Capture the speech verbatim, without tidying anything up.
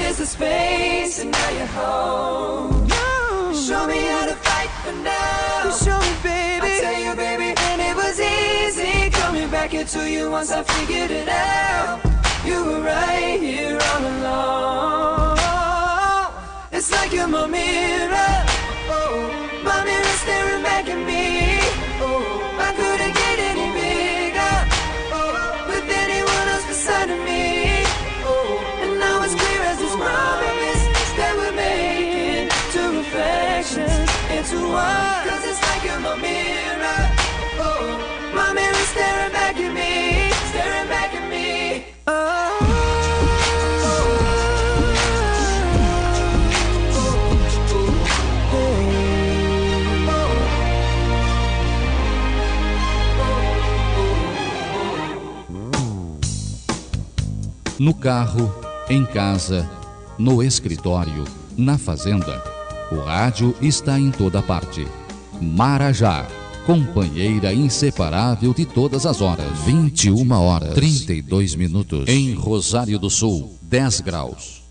is the space, and now you're home. No. You show me how to fight for now. You show me, baby. I tell you, baby, and it was easy coming back into you once I figured it out. You were right here all along. It's like you're my mirror. Oh, my mirror staring back at me. Oh, I couldn't get any bigger. Oh, with anyone else beside of me. Oh, and now it's clear as this promise that we're making two reflections into one. Cause it's like you're my mirror. Oh, my mirror staring back at me, staring back at me. Oh. No carro, em casa, no escritório, na fazenda, o rádio está em toda parte. Marajá, companheira inseparável de todas as horas. vinte e uma horas, trinta e dois minutos. Em Rosário do Sul, dez graus.